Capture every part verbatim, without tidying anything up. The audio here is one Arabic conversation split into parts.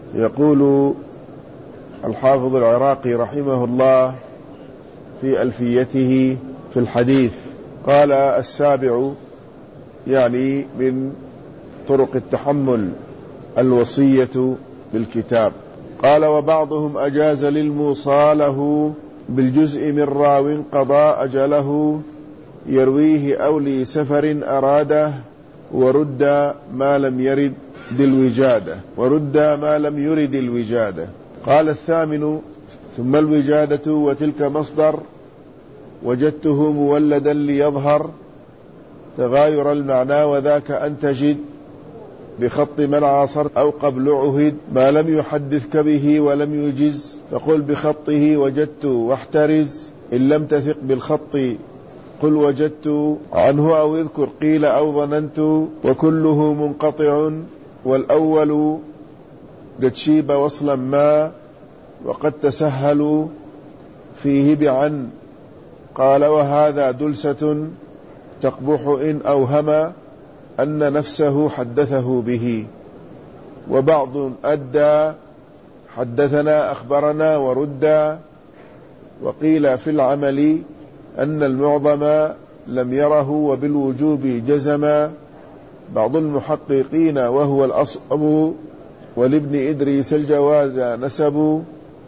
يقول الحافظ العراقي رحمه الله في ألفيته في الحديث، قال: السابع، يعني من طرق التحمل الوصية بالكتاب. قال: وبعضهم أجاز للموصى له بالجزء من راو قضى أجله، يرويه أو لسفر أراده، ورد ما لم يرد الوجادة ورد ما لم يرد الوجادة. قال: الثامن: ثم الوجادة وتلك مصدر، وجدته مولدا ليظهر تغاير المعنى، وذاك أن تجد بخط من عاصرت أو قبل عهد ما لم يحدثك به ولم يجز، فقل بخطه وجدت واحترز، إن لم تثق بالخط قل وجدت عنه أو اذكر قيل أو ظننت، وكله منقطع والأول قد شيب وصلا ما، وقد تسهلوا فيه بعن. قال: وهذا دلسة تقبح إن أوهم أن نفسه حدثه به، وبعض أدى حدثنا أخبرنا وردا، وقيل في العمل أن المعظم لم يره وبالوجوب جزما، بعض المحققين وهو الأصعب، ولابن إدريس الجواز نسبوا،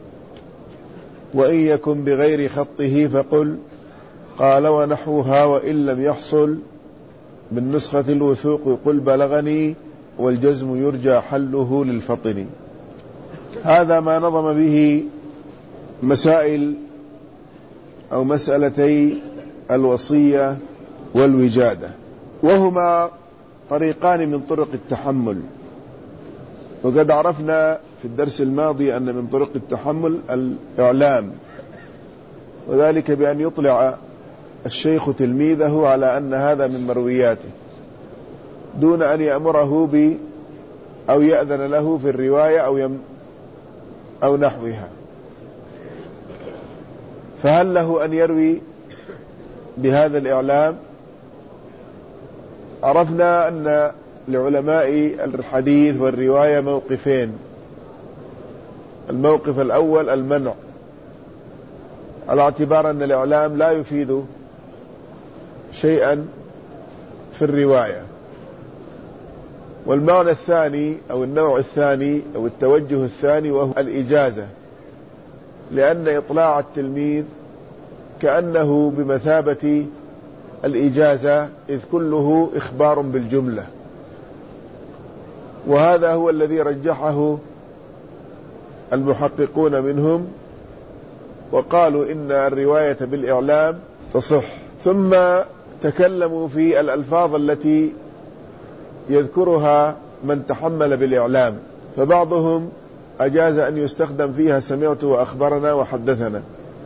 وإن يكن بغير خطه فقل. قال: ونحوها وإن لم يحصل من نسخة الوثوق قل بلغني، والجزم يرجى حله للفطن. هذا ما نظم به مسائل أو مسألتي الوصية والوجادة، وهما طريقان من طرق التحمل. وقد عرفنا في الدرس الماضي أن من طرق التحمل الإعلام، وذلك بأن يطلع الشيخ تلميذه على أن هذا من مروياته دون أن يأمره ب أو يأذن له في الرواية أو, يم أو نحوها. فهل له أن يروي بهذا الإعلام؟ عرفنا أن لعلماء الحديث والرواية موقفين. الموقف الأول المنع، على اعتبار أن الإعلام لا يفيد شيئا في الرواية. والمعنى الثاني أو النوع الثاني أو التوجه الثاني وهو الإجازة، لأن إطلاع التلميذ كأنه بمثابة الإجازة، إذ كله إخبار بالجملة. وهذا هو الذي رجحه المحققون منهم، وقالوا إن الرواية بالإعلام تصح. ثم تكلموا في الألفاظ التي يذكرها من تحمل بالإعلام، فبعضهم أجاز أن يستخدم فيها سمعت وأخبرنا وحدثنا،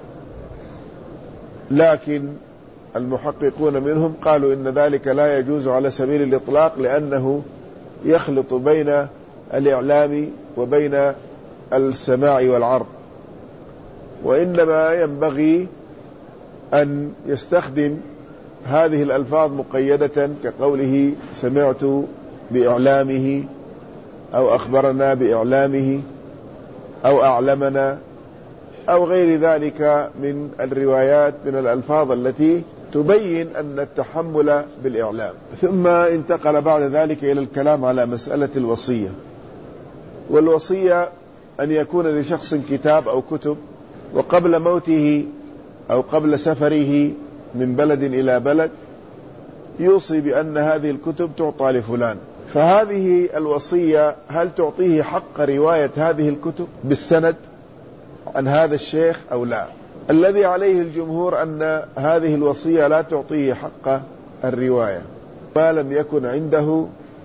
لكن المحققون منهم قالوا إن ذلك لا يجوز على سبيل الإطلاق، لأنه يخلط بين الإعلام وبين السماع والعرض، وإنما ينبغي أن يستخدم هذه الألفاظ مقيدة، كقوله سمعت بإعلامه أو أخبرنا بإعلامه أو أعلمنا أو غير ذلك من الروايات من الألفاظ التي تبين أن التحمل بالإعلام. ثم انتقل بعد ذلك إلى الكلام على مسألة الوصية. والوصية أن يكون لشخص كتاب أو كتب، وقبل موته أو قبل سفره من بلد إلى بلد يوصي بأن هذه الكتب تعطى لفلان. فهذه الوصية هل تعطيه حق رواية هذه الكتب بالسند عن هذا الشيخ أو لا؟ الذي عليه الجمهور أن هذه الوصية لا تعطيه حق الرواية ما لم يكن عنده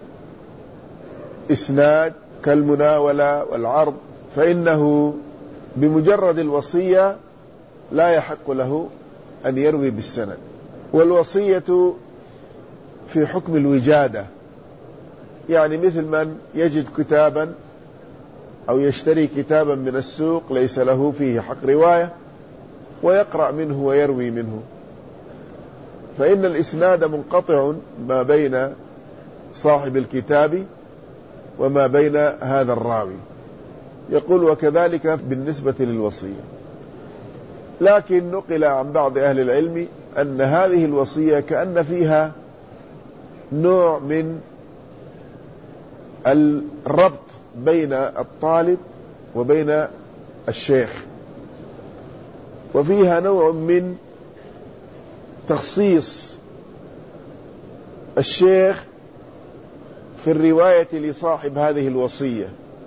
إسناد كالمناولة والعرض، فإنه بمجرد الوصية لا يحق له أن يروي بالسند. والوصية في حكم الوجادة، يعني مثل من يجد كتابا أو يشتري كتابا من السوق ليس له فيه حق رواية ويقرأ منه ويروي منه، فإن الإسناد منقطع ما بين صاحب الكتاب وما بين هذا الراوي. يقول وكذلك بالنسبة للوصية. لكن نقل عن بعض أهل العلم أن هذه الوصية كأن فيها نوع من الربط بين الطالب وبين الشيخ، وفيها نوع من تخصيص الشيخ في الرواية لصاحب هذه الوصية.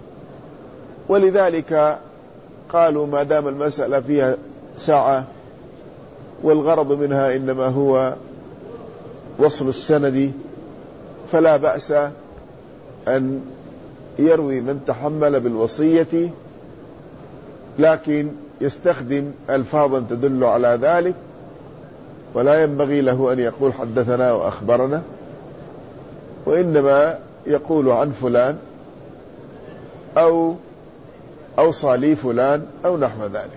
ولذلك قالوا ما دام المسألة فيها سعة والغرض منها إنما هو وصل السند، فلا بأس أن يروي من تحمل بالوصية، لكن يستخدم ألفاظا تدل على ذلك، ولا ينبغي له أن يقول حدثنا وأخبرنا، وإنما يقول عن فلان أو أوصى لي فلان أو نحو ذلك.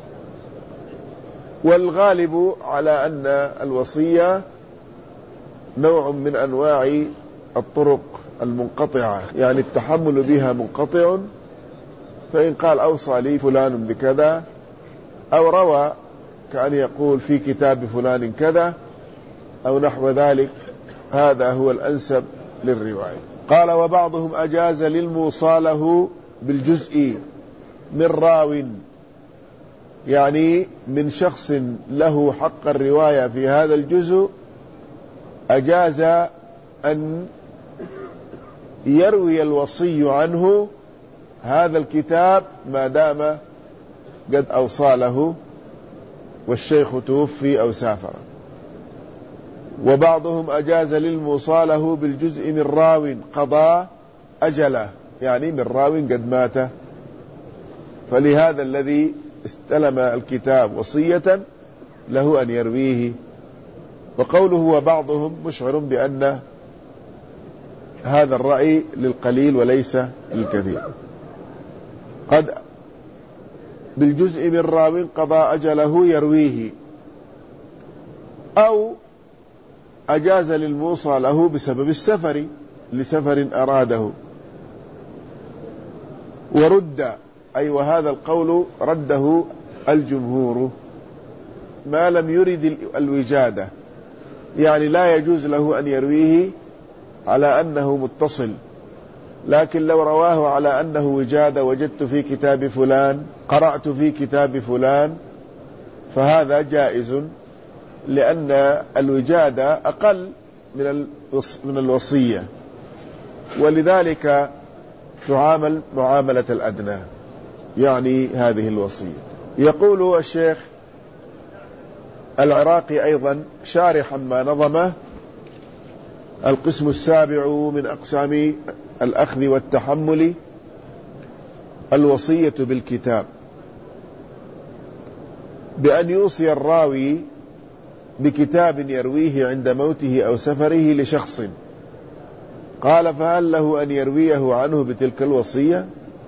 والغالب على أن الوصية نوع من أنواع الطرق المنقطعة، يعني التحمل بها منقطع، فإن قال أوصى لي فلان بكذا أو روى كأن يقول في كتاب فلان كذا أو نحو ذلك، هذا هو الأنسب للرواية. قال وبعضهم أجاز للموصى له بالجزء من راو، يعني من شخص له حق الرواية في هذا الجزء، أجاز أن يروي الوصي عنه هذا الكتاب ما دام قد أوصى له والشيخ توفي أو سافر. وبعضهم أجاز للموصى له بالجزء من راو قضى أجله، يعني من راو قد مات، فلهذا الذي استلم الكتاب وصية له أن يرويه. وقوله وبعضهم مشعر بأن هذا الرأي للقليل وليس للكثير. قد بالجزء من راو قضى أجله يرويه، أو أجاز للموصى له بسبب السفر، لسفر أراده. ورد أي وهذا القول رده الجمهور ما لم يرد الوجادة، يعني لا يجوز له أن يرويه على أنه متصل، لكن لو رواه على أنه وجادة، وجدت في كتاب فلان، قرأت في كتاب فلان، فهذا جائز، لأن الوجادة أقل من الوصية، ولذلك تعامل معاملة الأدنى، يعني هذه الوصية. يقول الشيخ العراقي أيضا شارحا ما نظمه: القسم السابع من أقسام الأخذ والتحمل الوصية بالكتاب، بأن يوصي الراوي بكتاب يرويه عند موته أو سفره لشخص. قال فهل له أن يرويه عنه بتلك الوصية؟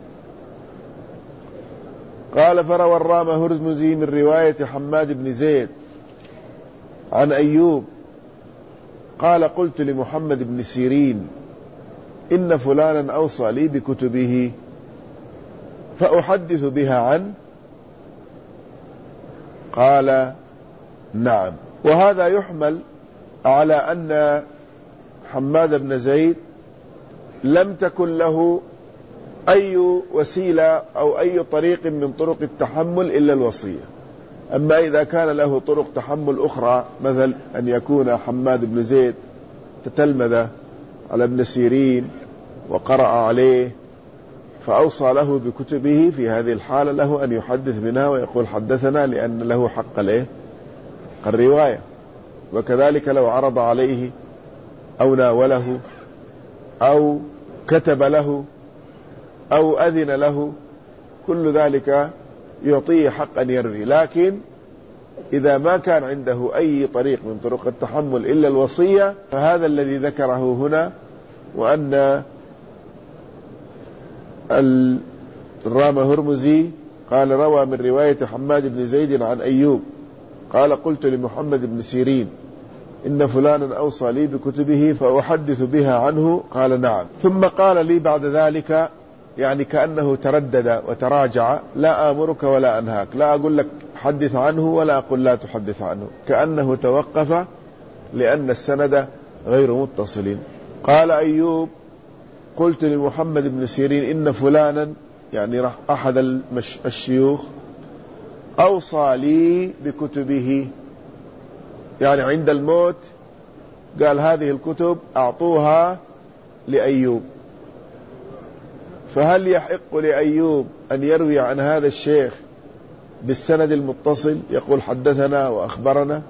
قال فروى الرام هرمزي من رواية حماد بن زيد عن أيوب قال قلت لمحمد بن سيرين إن فلانا أوصى لي بكتبه فأحدث بها عنه؟ قال نعم. وهذا يحمل على أن حماد بن زيد لم تكن له أي وسيلة أو أي طريق من طرق التحمل إلا الوصية. أما إذا كان له طرق تحمل أخرى، مثل أن يكون حماد بن زيد تتلمذ على ابن سيرين وقرأ عليه فأوصى له بكتبه، في هذه الحالة له أن يحدث منها ويقول حدثنا، لأن له حق له الرواية. وكذلك لو عرض عليه أو ناوله أو كتب له أو أذن له، كل ذلك يعطيه حق أن يروي. لكن إذا ما كان عنده أي طريق من طرق التحمل إلا الوصية، فهذا الذي ذكره هنا، وأن الرام هرمزي قال روى من رواية حماد بن زيد عن أيوب قال قلت لمحمد بن سيرين إن فلانا أوصى لي بكتبه فأحدث بها عنه؟ قال نعم. ثم قال لي بعد ذلك يعني كأنه تردد وتراجع، لا آمرك ولا أنهاك، لا أقول لك حدث عنه ولا أقول لا تحدث عنه، كأنه توقف لأن السند غير متصل. قال أيوب: قلت لمحمد بن سيرين إن فلانا، يعني أحد الشيوخ، أوصى لي بكتبه، يعني عند الموت قال هذه الكتب أعطوها لأيوب، فهل يحق لأيوب أن يروي عن هذا الشيخ بالسند المتصل يقول حدثنا وأخبرنا،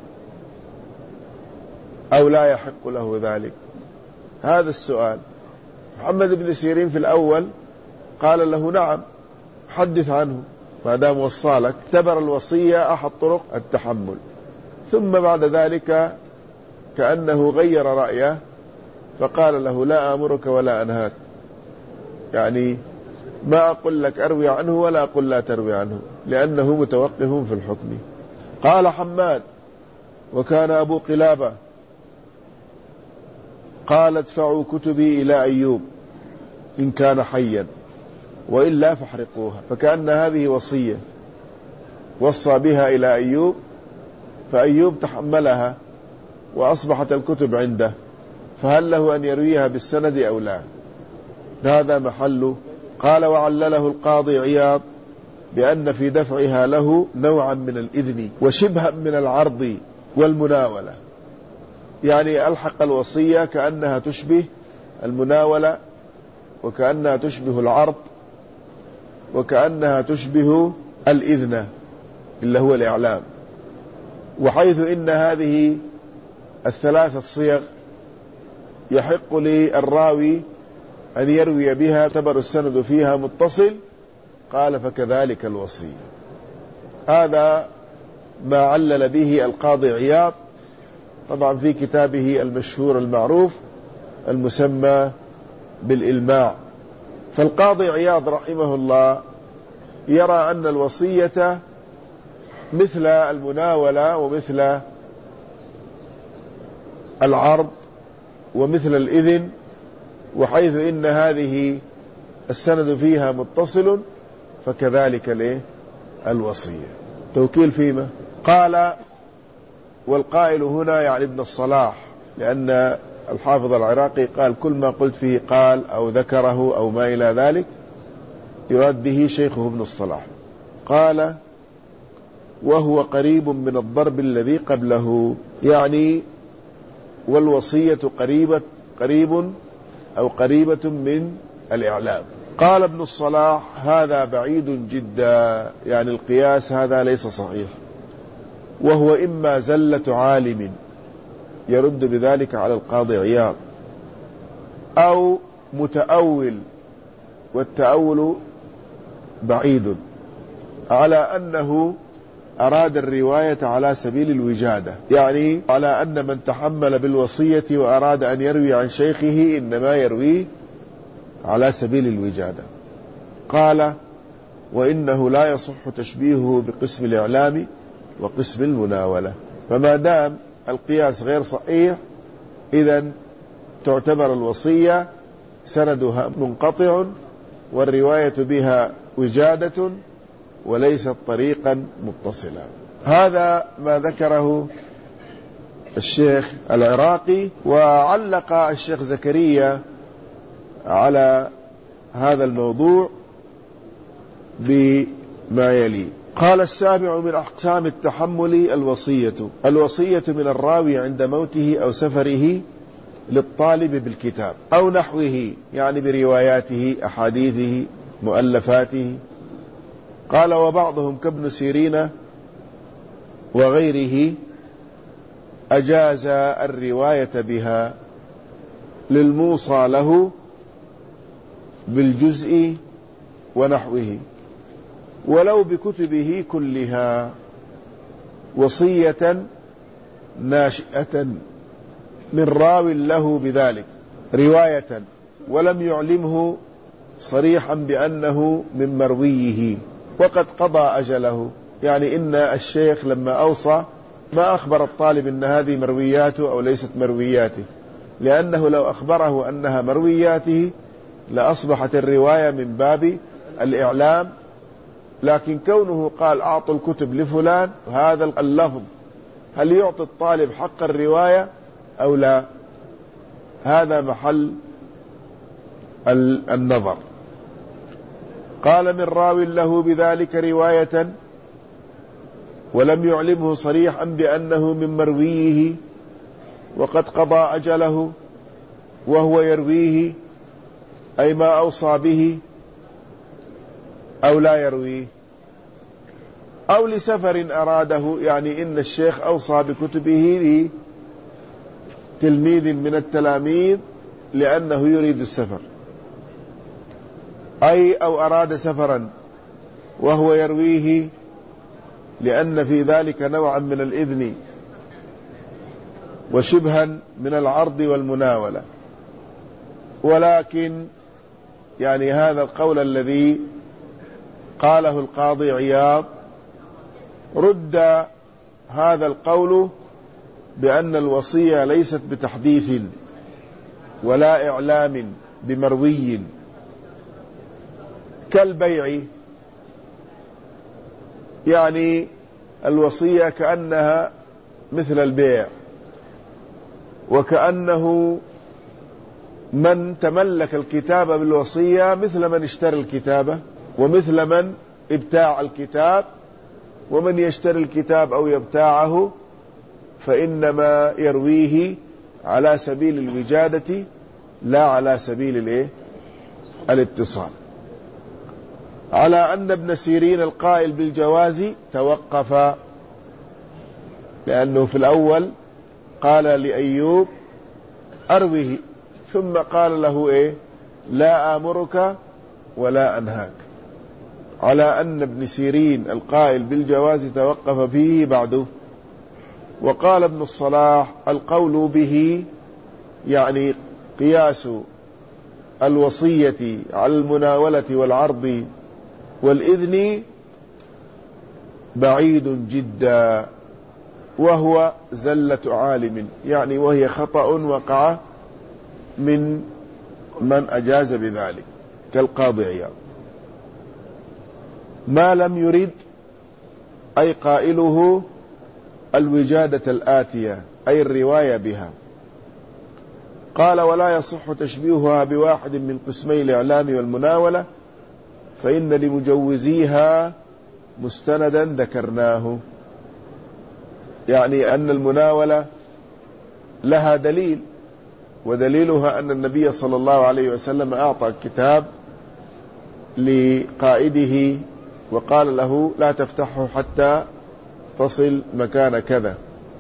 أو لا يحق له ذلك؟ هذا السؤال. محمد بن سيرين في الأول قال له نعم حدث عنه ما دام وصالك، اعتبر الوصية أحد طرق التحمل. ثم بعد ذلك كأنه غير رأيه فقال له لا آمرك ولا أنهاك، يعني ما أقول لك أروي عنه ولا أقول لا تروي عنه، لأنه متوقف في الحكم. قال حماد: وكان أبو قلابة قال ادفعوا كتبي إلى أيوب إن كان حيا وإلا فاحرقوها، فكأن هذه وصية وصى بها إلى أيوب، فأيوب تحملها وأصبحت الكتب عنده، فهل له أن يرويها بالسند أو لا؟ هذا محله. قال: وعلله القاضي عياض بأن في دفعها له نوعا من الإذن وشبها من العرض والمناولة، يعني ألحق الوصية كأنها تشبه المناولة، وكأنها تشبه العرض، وكأنها تشبه الإذن اللي هو الإعلام، وحيث إن هذه الثلاثة الصيغ يحق للراوي أن يروي بها اعتبر السند فيها متصل، قال فكذلك الوصية. هذا ما علل به القاضي عياض، طبعا في كتابه المشهور المعروف المسمى بالإلماع. فالقاضي عياض رحمه الله يرى أن الوصية مثل المناولة ومثل العرض ومثل الإذن، وحيث إن هذه السند فيها متصل فكذلك الايه الوصية. توكيل فيما قال، والقائل هنا يعني ابن الصلاح، لأن الحافظ العراقي قال كل ما قلت فيه قال أو ذكره أو ما إلى ذلك يراد به شيخه ابن الصلاح. قال: وهو قريب من الضرب الذي قبله، يعني والوصية قريبة قريب أو قريبة من الإعلام. قال ابن الصلاح: هذا بعيد جدا، يعني القياس هذا ليس صحيح، وهو إما زلة عالم يرد بذلك على القاضي عياض، أو متأول، والتأول بعيد، على أنه أراد الرواية على سبيل الوجادة، يعني على أن من تحمل بالوصية وأراد أن يروي عن شيخه إنما يرويه على سبيل الوجادة. قال: وإنه لا يصح تشبيهه بقسم الإعلام وقسم المناولة، فما دام القياس غير صحيح إذن تعتبر الوصية سندها منقطع والرواية بها وجادة وليست طريقا متصلا. هذا ما ذكره الشيخ العراقي. وعلق الشيخ زكريا على هذا الموضوع بما يلي: قال: السابع من أقسام التحمل الوصية. الوصية من الراوي عند موته أو سفره للطالب بالكتاب أو نحوه، يعني برواياته، أحاديثه، مؤلفاته. قال: وبعضهم كابن سيرين وغيره أجاز الرواية بها للموصى له بالجزء ونحوه، ولو بكتبه كلها، وصية ناشئة من راو له بذلك رواية، ولم يعلمه صريحا بأنه من مرويه وقد قضى أجله. يعني إن الشيخ لما أوصى ما أخبر الطالب أن هذه مروياته أو ليست مروياته، لأنه لو أخبره أنها مروياته لأصبحت الرواية من باب الإعلام، لكن كونه قال أعطوا الكتب لفلان، هذا اللفظ هل يعطي الطالب حق الرواية أو لا؟ هذا محل النظر. قال من راو له بذلك رواية ولم يعلمه صريحا بأنه من مرويه وقد قضى أجله وهو يرويه، أي ما أوصى به أو لا يرويه، أو لسفر أراده، يعني إن الشيخ أوصى بكتبه لتلميذ من التلاميذ لأنه يريد السفر، أي أو أراد سفرا وهو يرويه لأن في ذلك نوعا من الإذن وشبها من العرض والمناولة. ولكن يعني هذا القول الذي قاله القاضي عياض رد هذا القول بأن الوصية ليست بتحديث ولا إعلام بمروي كالبيع، يعني الوصية كأنها مثل البيع، وكأنه من تملك الكتابة بالوصية مثل من اشترى الكتابة ومثل من ابتاع الكتاب، ومن يشتري الكتاب أو يبتاعه فإنما يرويه على سبيل الوجادة لا على سبيل الايه الاتصال. على أن ابن سيرين القائل بالجواز توقف، لأنه في الأول قال لأيوب أروه، ثم قال له إيه لا آمرك ولا أنهاك. على أن ابن سيرين القائل بالجواز توقف فيه بعده. وقال ابن الصلاح القول به يعني قياس الوصية على المناولة والعرض والإذن بعيد جدا، وهو زلة عالم، يعني وهي خطأ وقع من من أجاز بذلك كالقاضي عياض. ما لم يرد أي قائله الوجادة الآتية أي الرواية بها. قال ولا يصح تشبيهها بواحد من قسمي الإعلام والمناولة، فإن لمجوزيها مستندا ذكرناه، يعني أن المناولة لها دليل، ودليلها أن النبي صلى الله عليه وسلم أعطى كتاب لقائده وقال له لا تفتحه حتى تصل مكان كذا.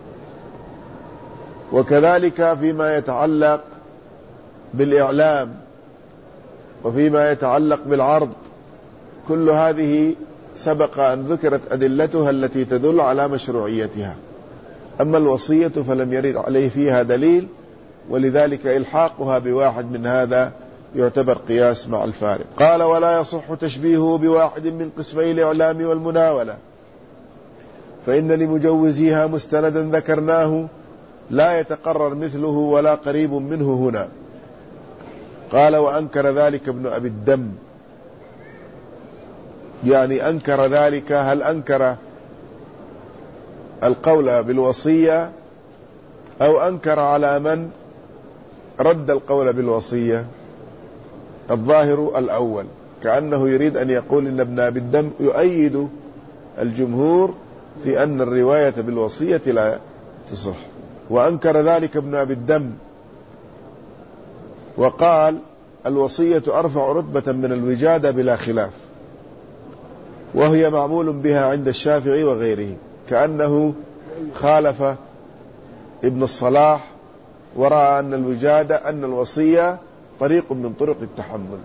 وكذلك فيما يتعلق بالإعلام وفيما يتعلق بالعرض، كل هذه سبق أن ذكرت أدلتها التي تدل على مشروعيتها. أما الوصية فلم يرد عليه فيها دليل، ولذلك إلحاقها بواحد من هذا يعتبر قياس مع الفارق. قال ولا يصح تشبيهه بواحد من قسمي الإعلام والمناولة، فإن لمجوزيها مستندا ذكرناه لا يتقرر مثله ولا قريب منه هنا. قال وأنكر ذلك ابن أبي الدم، يعني أنكر ذلك، هل أنكر القول بالوصية أو أنكر على من رد القول بالوصية؟ الظاهر الأول، كأنه يريد أن يقول إن ابن أبي الدم يؤيد الجمهور في أن الرواية بالوصية لا تصح. وأنكر ذلك ابن أبي الدم وقال الوصية أرفع رتبة من الوجادة بلا خلاف، وهي معمول بها عند الشافعي وغيره، كأنه خالف ابن الصلاح ورأى أن الوجادة أن الوصية طريق من طرق التحمل،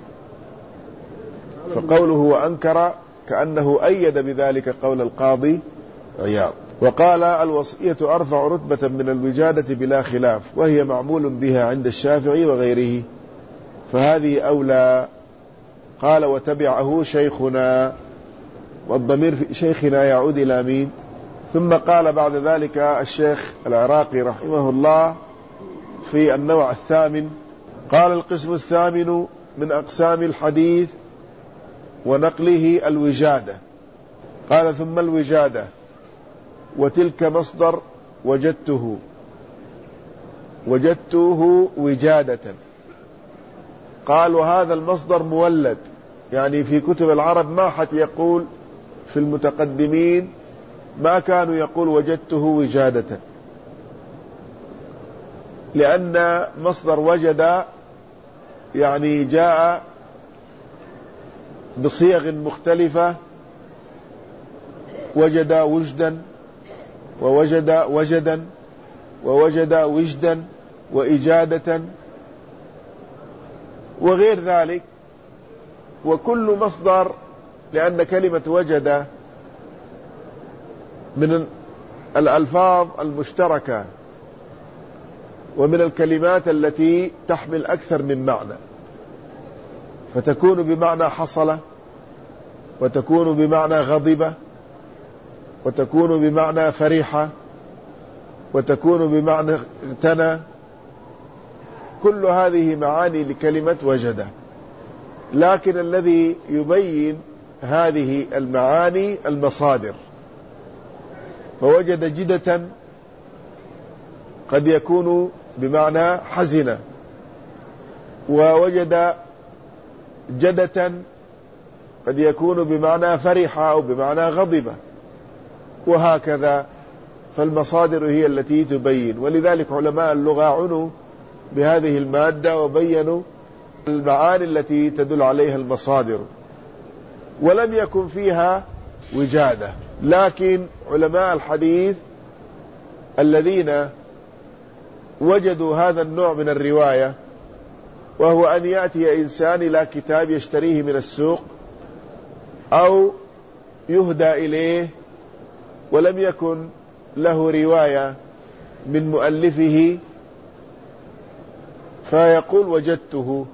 فقوله وأنكر كأنه أيد بذلك قول القاضي عياض. وقال الوصية أرفع رتبة من الوجادة بلا خلاف، وهي معمول بها عند الشافعي وغيره، فهذه أولى. قال وتبعه شيخنا، والضمير في شيخنا يعود إلى مين؟ ثم قال بعد ذلك الشيخ العراقي رحمه الله في النوع الثامن، قال القسم الثامن من أقسام الحديث ونقله الوجادة. قال ثم الوجادة وتلك مصدر وجدته وجدته وجادة. قال وهذا المصدر مولد، يعني في كتب العرب ما حد يقول، في المتقدمين ما كانوا يقول وجدته وجادة، لأن مصدر وجد يعني جاء بصيغ مختلفة، وجد وجدا ووجد وجدا ووجد وجدا وإجادة وغير ذلك. وكل مصدر، لأن كلمة وجد من الألفاظ المشتركة ومن الكلمات التي تحمل أكثر من معنى، فتكون بمعنى حصل، وتكون بمعنى غضب، وتكون بمعنى فرح، وتكون بمعنى اغتنى. كل هذه معاني لكلمة وجد، لكن الذي يبين هذه المعاني المصادر. فوجد جدة قد يكون بمعنى حزنة، ووجد جدة قد يكون بمعنى فرحة أو بمعنى غضبة، وهكذا. فالمصادر هي التي تبين، ولذلك علماء اللغة عنوا بهذه المادة وبينوا المعاني التي تدل عليها المصادر، ولم يكن فيها وجادة. لكن علماء الحديث الذين وجدوا هذا النوع من الرواية، وهو أن يأتي إنسان إلى كتاب يشتريه من السوق أو يهدى إليه ولم يكن له رواية من مؤلفه، فيقول وجدته،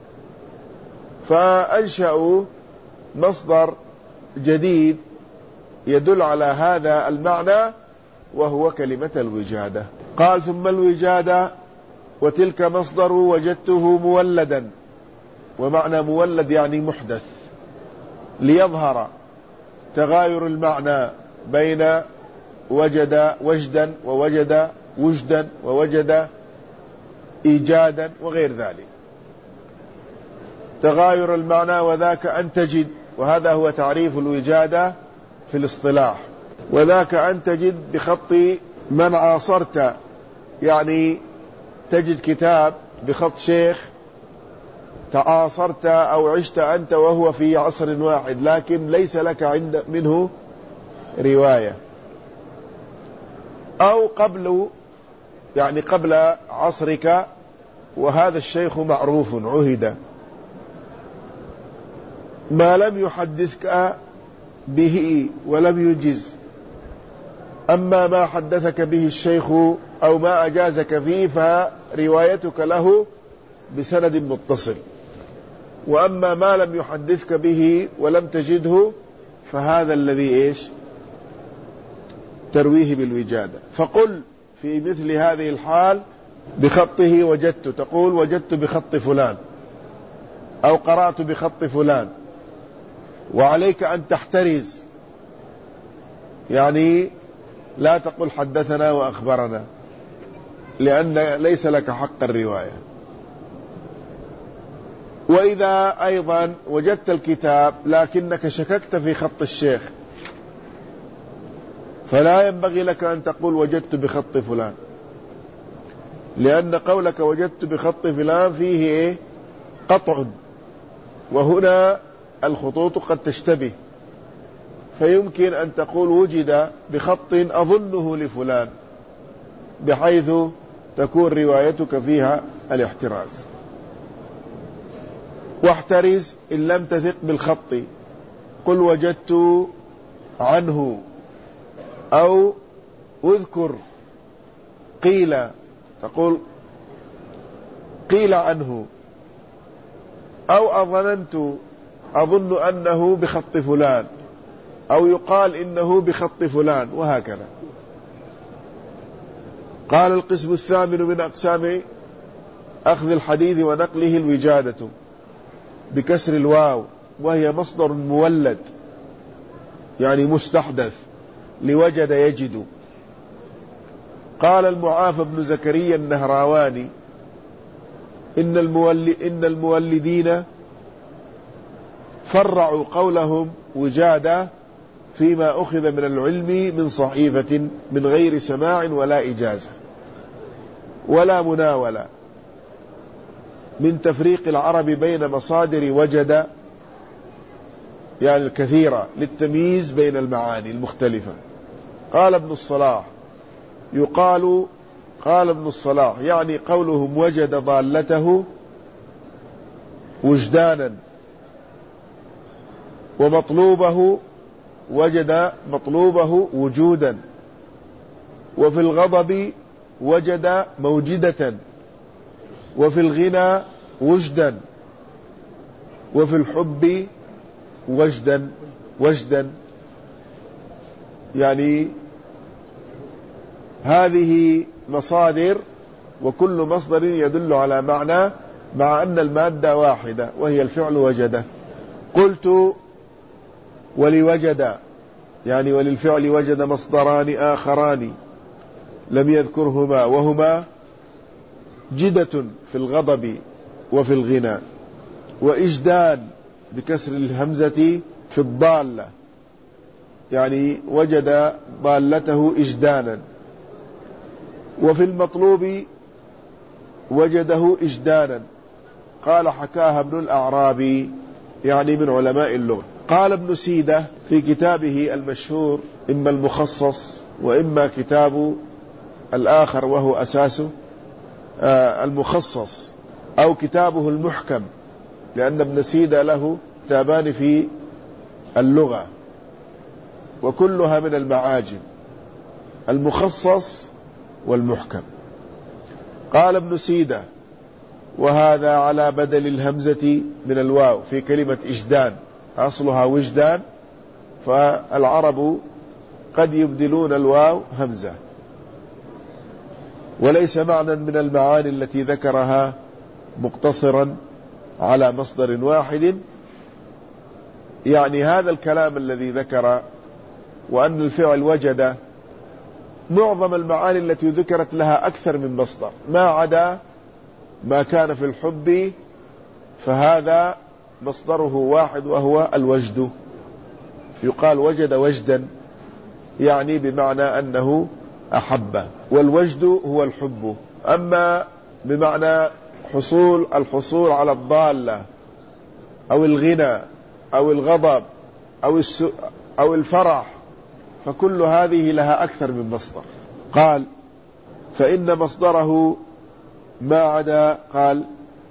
فأنشأوا مصدر جديد يدل على هذا المعنى، وهو كلمة الوجادة. قال ثم الوجادة وتلك مصدر وجدته مولدا. ومعنى مولد يعني محدث، ليظهر تغاير المعنى بين وجد وجدا ووجد وجدا ووجد إيجادا وغير ذلك، تغاير المعنى. وذاك أن تجد، وهذا هو تعريف الوجادة في الاصطلاح، وذاك أن تجد بخط من عاصرت، يعني تجد كتاب بخط شيخ تعاصرت أو عشت أنت وهو في عصر واحد، لكن ليس لك عند منه رواية، أو قبل، يعني قبل عصرك وهذا الشيخ معروف عهد، ما لم يحدثك به ولم يجز. أما ما حدثك به الشيخ أو ما أجازك فيه فروايتك له بسند متصل، وأما ما لم يحدثك به ولم تجده فهذا الذي إيش ترويه بالوجادة. فقل في مثل هذه الحال بخطه وجدت، تقول وجدت بخط فلان أو قرأت بخط فلان. وعليك أن تحترز، يعني لا تقل حدثنا وأخبرنا، لأن ليس لك حق الرواية. وإذا أيضا وجدت الكتاب لكنك شككت في خط الشيخ، فلا ينبغي لك أن تقول وجدت بخط فلان، لأن قولك وجدت بخط فلان فيه إيه؟ قطع، وهنا الخطوط قد تشتبه، فيمكن أن تقول وجد بخط أظنه لفلان، بحيث تكون روايتك فيها الاحتراز. واحترز إن لم تثق بالخط، قل وجدت عنه، أو اذكر قيل، تقول قيل عنه، أو أظننت أظن أنه بخط فلان، أو يقال إنه بخط فلان، وهكذا. قال القسم الثامن من أقسام أخذ الحديث ونقله الوجادة. بكسر الواو، وهي مصدر مولد يعني مستحدث لوجد يجد. قال المعافى بن زكريا النهراواني إن, المولد إن المولدين فرعوا قولهم وجادا فيما أخذ من العلم من صحيفة من غير سماع ولا إجازة ولا مناولة، من تفريق العرب بين مصادر وجد يعني الكثيرة للتمييز بين المعاني المختلفة. قال ابن الصلاح يقال قال ابن الصلاح يعني قولهم وجد ضالته وجدانا، ومطلوبه وجد مطلوبه وجودا، وفي الغضب وجد موجدة، وفي الغنى وجدا، وفي الحب وجدا وجدا. يعني هذه مصادر، وكل مصدر يدل على معنى، مع أن المادة واحدة وهي الفعل وجد. قلت ولوجد يعني وللفعل وجد مصدران آخران لم يذكرهما، وهما جدة في الغضب وفي الغنى، وإجدان بكسر الهمزة في الضالة، يعني وجد ضالته إجدانا. وفي المطلوب وجده إجدانا. قال حكاها ابن الأعرابي يعني من علماء اللغة. قال ابن سيدة في كتابه المشهور إما المخصص وإما كتاب الآخر وهو أساسه آه المخصص، أو كتابه المحكم، لأن ابن سيدة له كتابان في اللغة وكلها من المعاجم، المخصص والمحكم. قال ابن سيدة وهذا على بدل الهمزة من الواو في كلمة إجدان، أصلها وجدان، فالعرب قد يبدلون الواو همزة، وليس معنى من المعاني التي ذكرها مقتصرا على مصدر واحد. يعني هذا الكلام الذي ذكر وأن الفعل وجد، معظم المعاني التي ذكرت لها أكثر من مصدر، ما عدا ما كان في الحب فهذا مصدره واحد وهو الوجد. يقال وجد وجدا يعني بمعنى أنه أحب، والوجد هو الحب. أما بمعنى حصول الحصول على الضالة أو الغنى أو الغضب أو, أو الفرح، فكل هذه لها أكثر من مصدر. قال فإن مصدره ما عدا، قال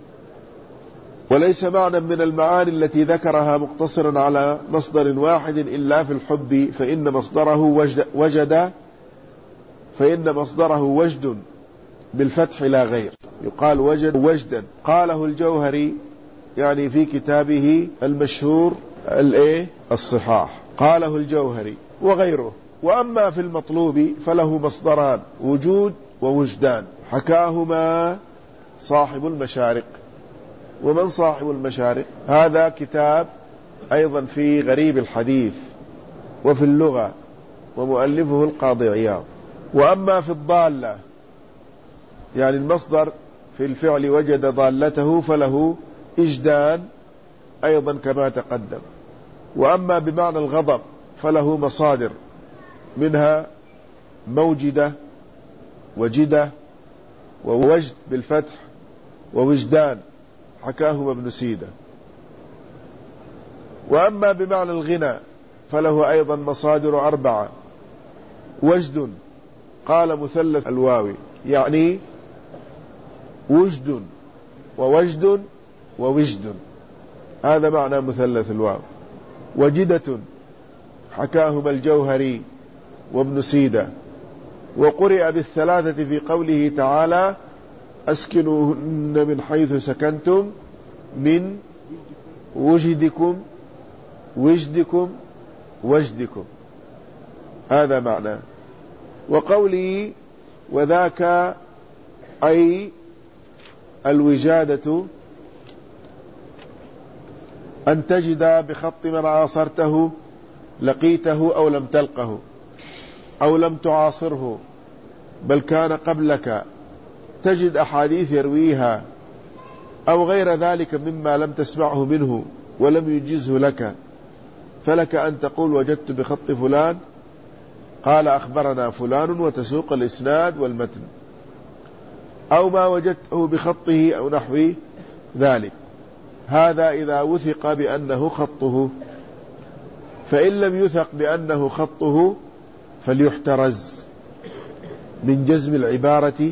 وليس معنى من المعاني التي ذكرها مقتصرا على مصدر واحد إلا في الحب، فإن مصدره وجد, وجد فإن مصدره وجد بالفتح لا غير. يقال وجد وجدا. قاله الجوهري يعني في كتابه المشهور الايه الصحاح، قاله الجوهري وغيره. وأما في المطلوب فله مصدران وجود ووجدان، حكاهما صاحب المشارق. ومن صاحب المشارق؟ هذا كتاب أيضا في غريب الحديث وفي اللغة، ومؤلفه القاضي عياض. وأما في الضالة يعني المصدر في الفعل وجد ضالته فله إجدان أيضا كما تقدم. وأما بمعنى الغضب فله مصادر، منها موجدة وجدة ووجد بالفتح ووجدان، حكاهما ابن سيدة. وأما بمعنى الغنى فله أيضا مصادر أربعة. وجد قال مثلث الواوي يعني وجد ووجد ووجد، هذا معنى مثلث الواو. وجدة حكاهما الجوهري وابن سيدة. وقرئ بالثلاثة في قوله تعالى أسكنوهن من حيث سكنتم من وجدكم وجدكم وجدكم، هذا معنى. وقوله وذاك أي الوجادة أن تجد بخط من عاصرته لقيته أو لم تلقه أو لم تعاصره بل كان قبلك، تجد أحاديث يرويها أو غير ذلك مما لم تسمعه منه ولم يجزه لك، فلك أن تقول وجدت بخط فلان قال أخبرنا فلان وتسوق الإسناد والمتن، أو ما وجدته بخطه أو نحو ذلك. هذا إذا وثق بأنه خطه، فإن لم يثق بأنه خطه فليحترز من جزم العبارة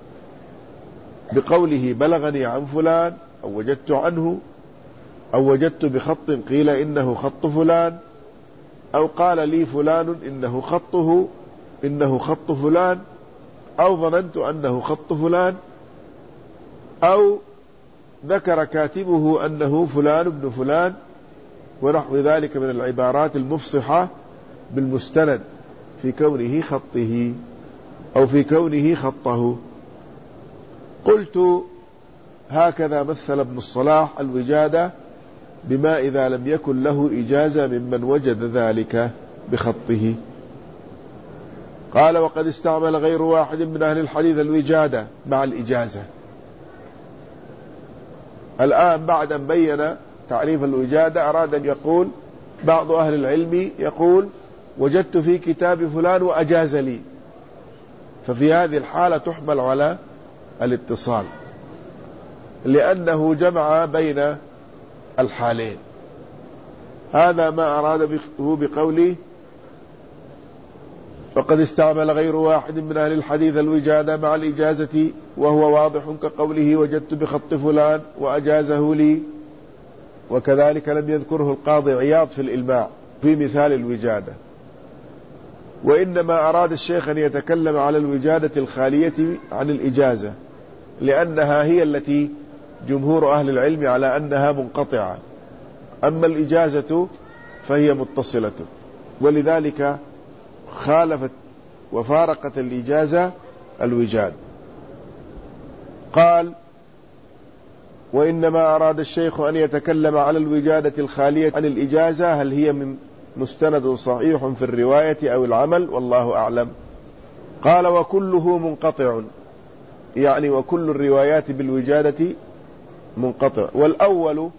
بقوله بلغني عن فلان أو وجدت عنه أو وجدت بخط قيل إنه خط فلان أو قال لي فلان إنه خطه إنه خط فلان أو ظننت أنه خط فلان أو ذكر كاتبه أنه فلان ابن فلان ونحو ذلك من العبارات المفصحة بالمستند في كونه خطه أو في كونه خطه. قلت هكذا مثل ابن الصلاح الوجادة بما إذا لم يكن له إجازة ممن وجد ذلك بخطه. قال وقد استعمل غير واحد من أهل الحديث الوجادة مع الإجازة. الآن بعد أن بين تعريف الوجادة أراد أن يقول بعض أهل العلم يقول وجدت في كتاب فلان وأجاز لي، ففي هذه الحالة تحمل على الاتصال لأنه جمع بين الحالين. هذا ما أراده بقوله فقد استعمل غير واحد من أهل الحديث الوجادة مع الإجازة وهو واضح كقوله وجدت بخط فلان وأجازه لي، وكذلك لم يذكره القاضي عياض في الإلماع في مثال الوجادة. وإنما أراد الشيخ أن يتكلم على الوجادة الخالية عن الإجازة لأنها هي التي جمهور أهل العلم على أنها منقطعة، أما الإجازة فهي متصلة، ولذلك خالفت وفارقت الإجازة الوجاد. قال وإنما أراد الشيخ أن يتكلم على الوجادة الخالية عن الإجازة هل هي من مستند صحيح في الرواية أو العمل، والله أعلم. قال وكله منقطع، يعني وكل الروايات بالوجادة منقطع. والأول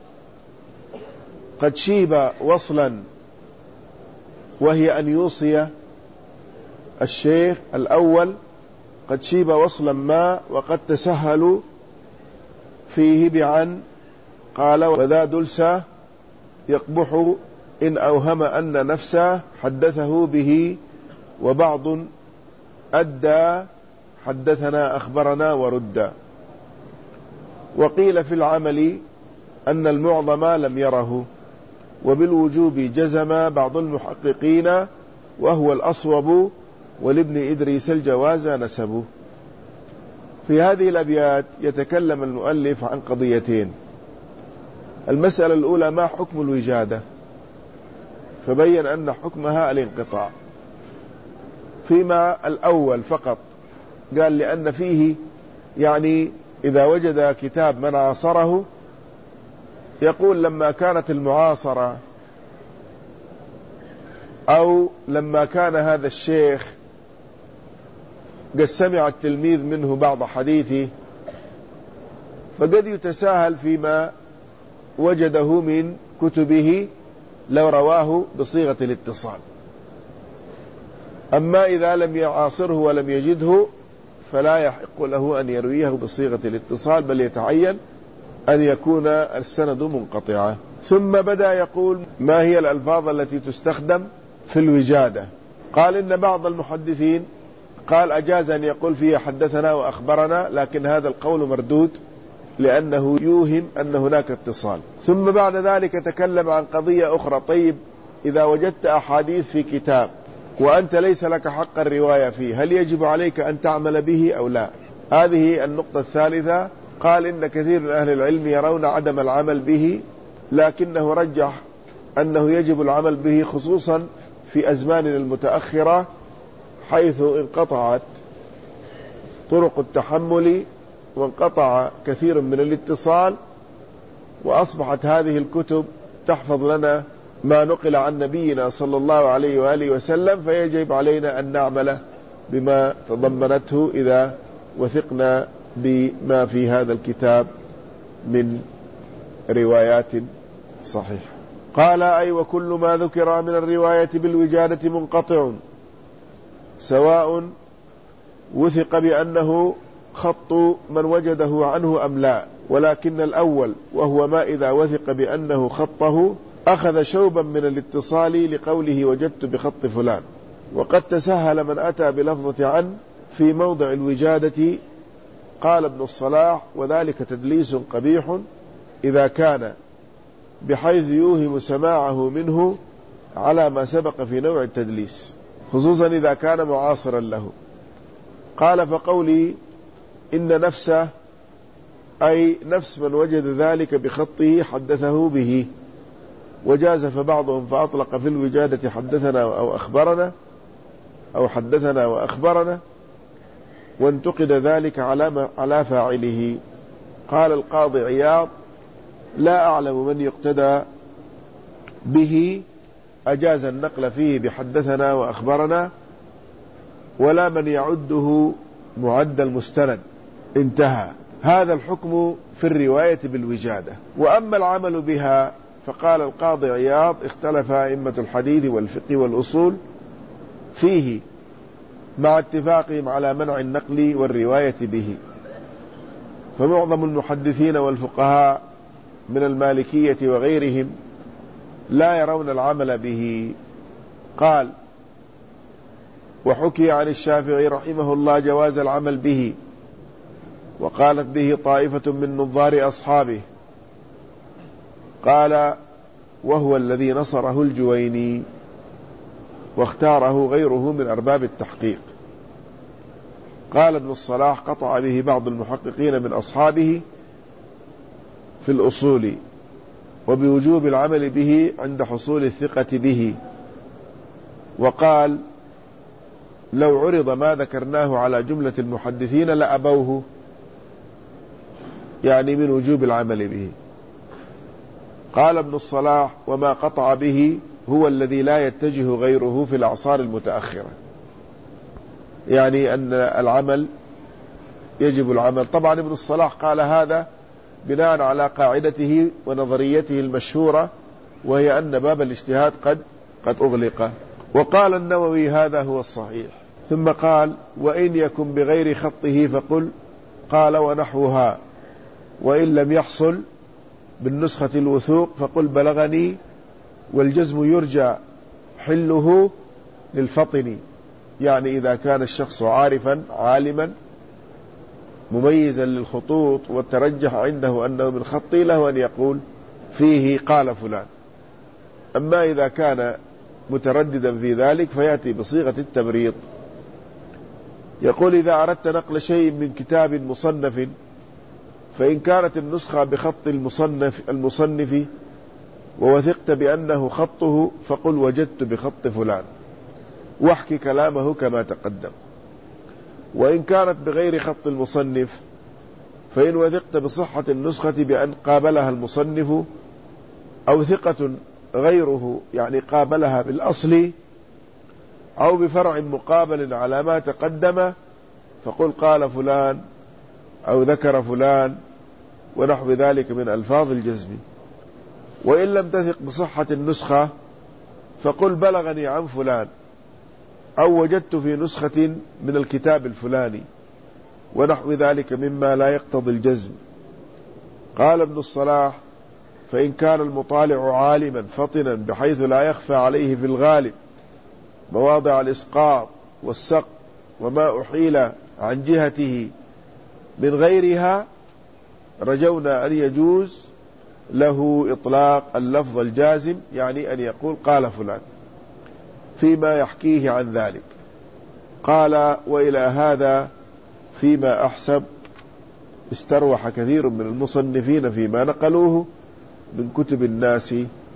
قد شيب وصلا وهي أن يوصي الشيخ الأول قد شيب وصلا ما وقد تسهلوا فيه بعن. قال وذا دلسة يقبح إن أوهم أن نفسه حدثه به وبعض أدى حدثنا أخبرنا ورد. وقيل في العمل أن المعظم لم يره، وبالوجوب جزم بعض المحققين وهو الأصوب، ولابن إدريس الجواز نسبه. في هذه الأبيات يتكلم المؤلف عن قضيتين. المسألة الأولى ما حكم الوجادة، فبين أن حكمها الانقطاع. فيما الأول فقط قال لأن فيه يعني إذا وجد كتاب من عاصره يقول لما كانت المعاصرة أو لما كان هذا الشيخ قد سمع التلميذ منه بعض حديثه فقد يتساهل فيما وجده من كتبه لو رواه بصيغة الاتصال. أما إذا لم يعاصره ولم يجده فلا يحق له أن يرويه بصيغة الاتصال، بل يتعين أن يكون السند منقطعا. ثم بدأ يقول ما هي الألفاظ التي تستخدم في الوجادة. قال إن بعض المحدثين قال أجاز أن يقول فيه حدثنا وأخبرنا، لكن هذا القول مردود لأنه يوهم أن هناك اتصال. ثم بعد ذلك تكلم عن قضية أخرى. طيب إذا وجدت أحاديث في كتاب وأنت ليس لك حق الرواية فيه، هل يجب عليك أن تعمل به أو لا؟ هذه النقطة الثالثة. قال إن كثير من أهل العلم يرون عدم العمل به، لكنه رجح أنه يجب العمل به خصوصا في أزماننا المتأخرة حيث انقطعت طرق التحمل وانقطع كثير من الاتصال، وأصبحت هذه الكتب تحفظ لنا ما نقل عن نبينا صلى الله عليه وآله وسلم، فيجب علينا أن نعمل بما تضمنته إذا وثقنا بما في هذا الكتاب من روايات صحيحة. قال: أي وكل ما ذكر من الرواية بالوجادة منقطع، سواء وثق بأنه خط من وجده عنه أم لا، ولكن الأول وهو ما إذا وثق بأنه خطه أخذ شوبا من الاتصال لقوله وجدت بخط فلان. وقد تسهل من أتى بلفظة عن في موضع الوجادة. قال ابن الصلاح: وذلك تدليس قبيح إذا كان بحيث يوهم سماعه منه على ما سبق في نوع التدليس، خصوصا إذا كان معاصرا له. قال: فقولي إن نفسه أي نفس من وجد ذلك بخطه حدثه به، وجاز فبعضهم فأطلق في الوجادة حدثنا أو أخبرنا أو حدثنا وأخبرنا، وانتقد ذلك على على فاعله. قال القاضي عياض: لا أعلم من يقتدى به أجاز النقل فيه بحدثنا وأخبرنا، ولا من يعده معد المستند. انتهى. هذا الحكم في الرواية بالوجادة. وأما العمل بها فقال القاضي عياض: اختلف أئمة الحديث والفقه والأصول فيه مع اتفاقهم على منع النقل والرواية به، فمعظم المحدثين والفقهاء من المالكية وغيرهم لا يرون العمل به. قال: وحكي عن الشافعي رحمه الله جواز العمل به، وقالت به طائفة من نظار أصحابه. قال: وهو الذي نصره الجويني، واختاره غيره من أرباب التحقيق. قال ابن الصلاح: قطع به بعض المحققين من أصحابه في الأصول، وبوجوب العمل به عند حصول الثقة به. وقال: لو عرض ما ذكرناه على جملة المحدثين لأبوه، يعني من وجوب العمل به. قال ابن الصلاح: وما قطع به هو الذي لا يتجه غيره في الأعصار المتأخرة، يعني أن العمل يجب العمل. طبعا ابن الصلاح قال هذا بناء على قاعدته ونظريته المشهورة، وهي أن باب الاجتهاد قد قد أغلق. وقال النووي: هذا هو الصحيح. ثم قال: وإن يكن بغير خطه فقل. قال: ونحوها. وإن لم يحصل بالنسخة الوثوق فقل بلغني، والجزم يرجى حله للفطن، يعني إذا كان الشخص عارفا عالما مميزا للخطوط والترجح عنده أنه من خطي، له أن يقول فيه قال فلان. أما إذا كان مترددا في ذلك فيأتي بصيغة التبريط. يقول: إذا أردت نقل شيء من كتاب مصنف، فإن كانت النسخة بخط المصنف, المصنف ووثقت بأنه خطه فقل وجدت بخط فلان، واحكي كلامه كما تقدم. وإن كانت بغير خط المصنف، فإن وثقت بصحة النسخة بأن قابلها المصنف أو ثقة غيره، يعني قابلها بالأصل أو بفرع مقابل على ما تقدم، فقل قال فلان أو ذكر فلان ونحو ذلك من ألفاظ الجزم. وإن لم تثق بصحة النسخة فقل بلغني عن فلان أو وجدت في نسخة من الكتاب الفلاني ونحو ذلك مما لا يقتضي الجزم. قال ابن الصلاح: فإن كان المطالع عالما فطنا بحيث لا يخفى عليه في الغالب مواضع الإسقاط والسقط وما أحيل عن جهته من غيرها، رجونا أن يجوز له إطلاق اللفظ الجازم، يعني أن يقول قال فلان فيما يحكيه عن ذلك. قال: وإلى هذا فيما أحسب استروح كثير من المصنفين فيما نقلوه من كتب الناس